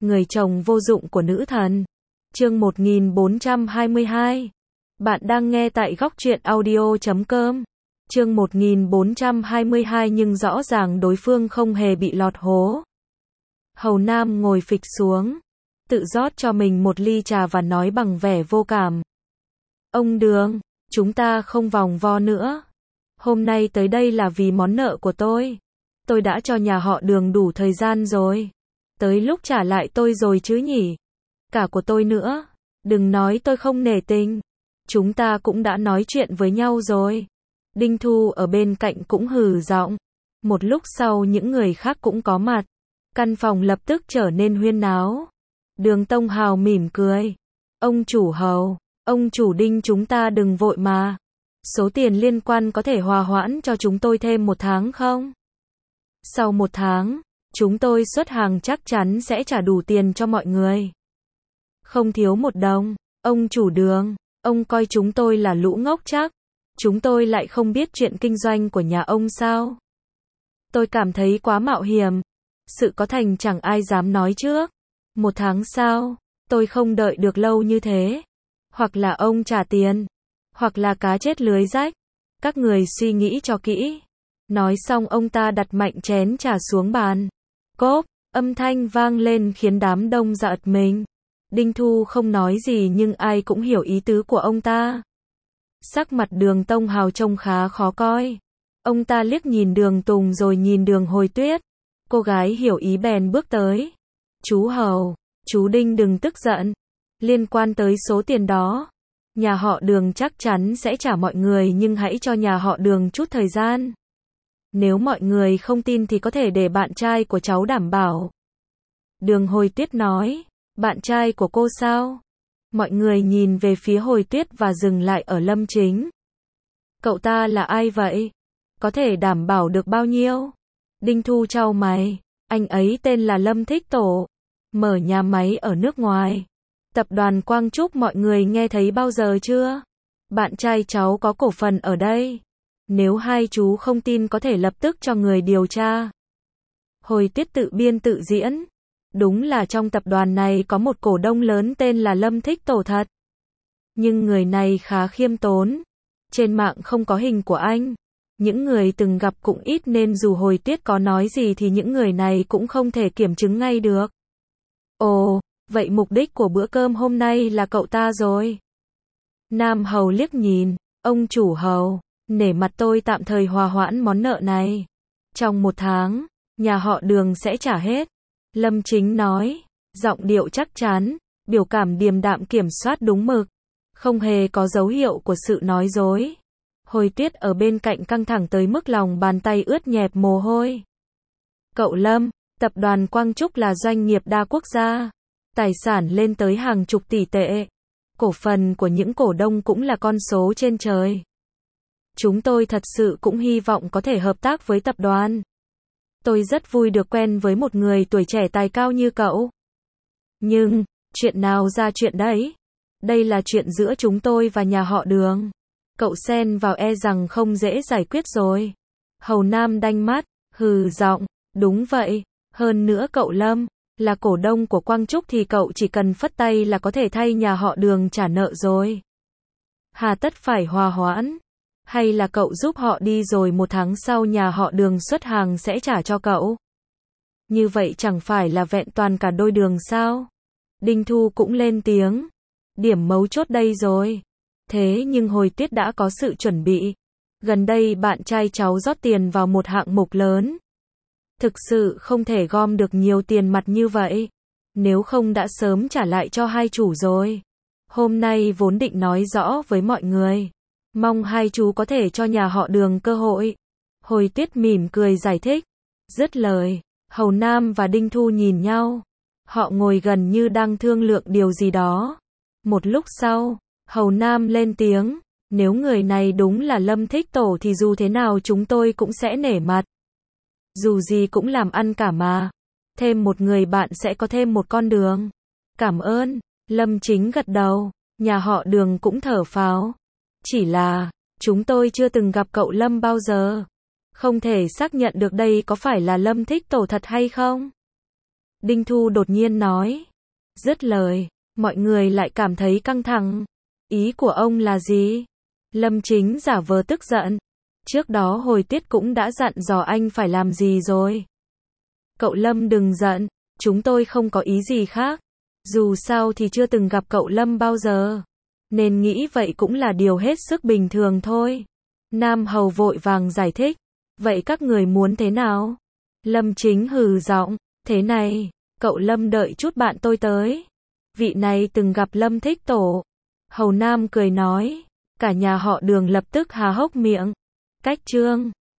Người chồng vô dụng của nữ thần. Chương 1422. Bạn đang nghe tại góc truyện audio.com. Chương 1422 nhưng rõ ràng đối phương không hề bị lọt hố. Hầu Nam ngồi phịch xuống, tự rót cho mình một ly trà và nói bằng vẻ vô cảm. Ông Đường, chúng ta không vòng vo nữa. Hôm nay tới đây là vì món nợ của tôi. Tôi đã cho nhà họ Đường đủ thời gian rồi. Tới lúc trả lại tôi rồi chứ nhỉ? Cả của tôi nữa. Đừng nói tôi không nể tình. Chúng ta cũng đã nói chuyện với nhau rồi. Đinh Thu ở bên cạnh cũng hừ giọng. Một lúc sau những người khác cũng có mặt. Căn phòng lập tức trở nên huyên náo. Đường Tông Hào mỉm cười. Ông chủ Hầu, ông chủ Đinh, chúng ta đừng vội mà. Số tiền liên quan có thể hòa hoãn cho chúng tôi thêm 1 tháng không? Sau 1 tháng, chúng tôi xuất hàng chắc chắn sẽ trả đủ tiền cho mọi người. Không thiếu 1 đồng. Ông chủ Đường, ông coi chúng tôi là lũ ngốc chắc? Chúng tôi lại không biết chuyện kinh doanh của nhà ông sao? Tôi cảm thấy quá mạo hiểm. Sự có thành chẳng ai dám nói trước. 1 tháng sao? Tôi không đợi được lâu như thế. Hoặc là ông trả tiền, hoặc là cá chết lưới rách. Các người suy nghĩ cho kỹ. Nói xong ông ta đặt mạnh chén trà xuống bàn. Cốp, âm thanh vang lên khiến đám đông giật mình. Đinh Thu không nói gì nhưng ai cũng hiểu ý tứ của ông ta. Sắc mặt Đường Tông Hào trông khá khó coi. Ông ta liếc nhìn Đường Tùng rồi nhìn Đường Hồi Tuyết. Cô gái hiểu ý bèn bước tới. Chú Hầu, chú Đinh đừng tức giận. Liên quan tới số tiền đó, nhà họ Đường chắc chắn sẽ trả mọi người, nhưng hãy cho nhà họ Đường chút thời gian. Nếu mọi người không tin thì có thể để bạn trai của cháu đảm bảo. Đường Hồi Tuyết nói. Bạn trai của cô sao? Mọi người nhìn về phía Hồi Tuyết và dừng lại ở Lâm Chính. Cậu ta là ai vậy? Có thể đảm bảo được bao nhiêu? Đinh Thu chau mày. Anh ấy tên là Lâm Thích Tổ. Mở nhà máy ở nước ngoài. Tập đoàn Quang Trúc mọi người nghe thấy bao giờ chưa? Bạn trai cháu có cổ phần ở đây. Nếu hai chú không tin có thể lập tức cho người điều tra. Hồi Tuyết tự biên tự diễn. Đúng là trong tập đoàn này có một cổ đông lớn tên là Lâm Thích Tổ thật. Nhưng người này khá khiêm tốn. Trên mạng không có hình của anh. Những người từng gặp cũng ít nên dù Hồi Tuyết có nói gì thì những người này cũng không thể kiểm chứng ngay được. Ồ, vậy mục đích của bữa cơm hôm nay là cậu ta rồi. Nam Hầu liếc nhìn. Ông chủ Hầu, nể mặt tôi tạm thời hòa hoãn món nợ này. Trong 1 tháng, nhà họ Đường sẽ trả hết. Lâm Chính nói, giọng điệu chắc chắn, biểu cảm điềm đạm kiểm soát đúng mực, không hề có dấu hiệu của sự nói dối. Hồi Tuyết ở bên cạnh căng thẳng tới mức lòng bàn tay ướt nhẹp mồ hôi. Cậu Lâm, tập đoàn Quang Trúc là doanh nghiệp đa quốc gia, tài sản lên tới hàng chục tỷ tệ. Cổ phần của những cổ đông cũng là con số trên trời. Chúng tôi thật sự cũng hy vọng có thể hợp tác với tập đoàn. Tôi rất vui được quen với một người tuổi trẻ tài cao như cậu. Nhưng, chuyện nào ra chuyện đấy? Đây là chuyện giữa chúng tôi và nhà họ Đường. Cậu xen vào e rằng không dễ giải quyết rồi. Hầu Nam đanh mắt, hừ giọng, đúng vậy. Hơn nữa cậu Lâm, là cổ đông của Quang Trúc thì cậu chỉ cần phất tay là có thể thay nhà họ Đường trả nợ rồi. Hà tất phải hòa hoãn. Hay là cậu giúp họ đi rồi 1 tháng sau nhà họ Đường xuất hàng sẽ trả cho cậu? Như vậy chẳng phải là vẹn toàn cả đôi đường sao? Đinh Thu cũng lên tiếng. Điểm mấu chốt đây rồi. Thế nhưng Hồi Tuyết đã có sự chuẩn bị. Gần đây bạn trai cháu rót tiền vào một hạng mục lớn. Thực sự không thể gom được nhiều tiền mặt như vậy. Nếu không đã sớm trả lại cho hai chủ rồi. Hôm nay vốn định nói rõ với mọi người. Mong hai chú có thể cho nhà họ Đường cơ hội. Hồi Tuyết mỉm cười giải thích. Dứt lời, Hầu Nam và Đinh Thu nhìn nhau. Họ ngồi gần như đang thương lượng điều gì đó. Một lúc sau, Hầu Nam lên tiếng. Nếu người này đúng là Lâm Thích Tổ thì dù thế nào chúng tôi cũng sẽ nể mặt. Dù gì cũng làm ăn cả mà. Thêm một người bạn sẽ có thêm một con đường. Cảm ơn. Lâm Chính gật đầu. Nhà họ Đường cũng thở phào. Chỉ là, chúng tôi chưa từng gặp cậu Lâm bao giờ. Không thể xác nhận được đây có phải là Lâm Thích Tổ thật hay không. Đinh Thu đột nhiên nói. Dứt lời, mọi người lại cảm thấy căng thẳng. Ý của ông là gì? Lâm Chính giả vờ tức giận. Trước đó hồi tiết cũng đã dặn dò anh phải làm gì rồi. Cậu Lâm đừng giận, chúng tôi không có ý gì khác. Dù sao thì chưa từng gặp cậu Lâm bao giờ. Nên nghĩ vậy cũng là điều hết sức bình thường thôi. Nam Hầu vội vàng giải thích. Vậy các người muốn thế nào? Lâm Chính hừ giọng. Thế này, cậu Lâm đợi chút bạn tôi tới. Vị này từng gặp Lâm Thích Tổ. Hầu Nam cười nói. Cả nhà họ Đường lập tức há hốc miệng. Cách Trương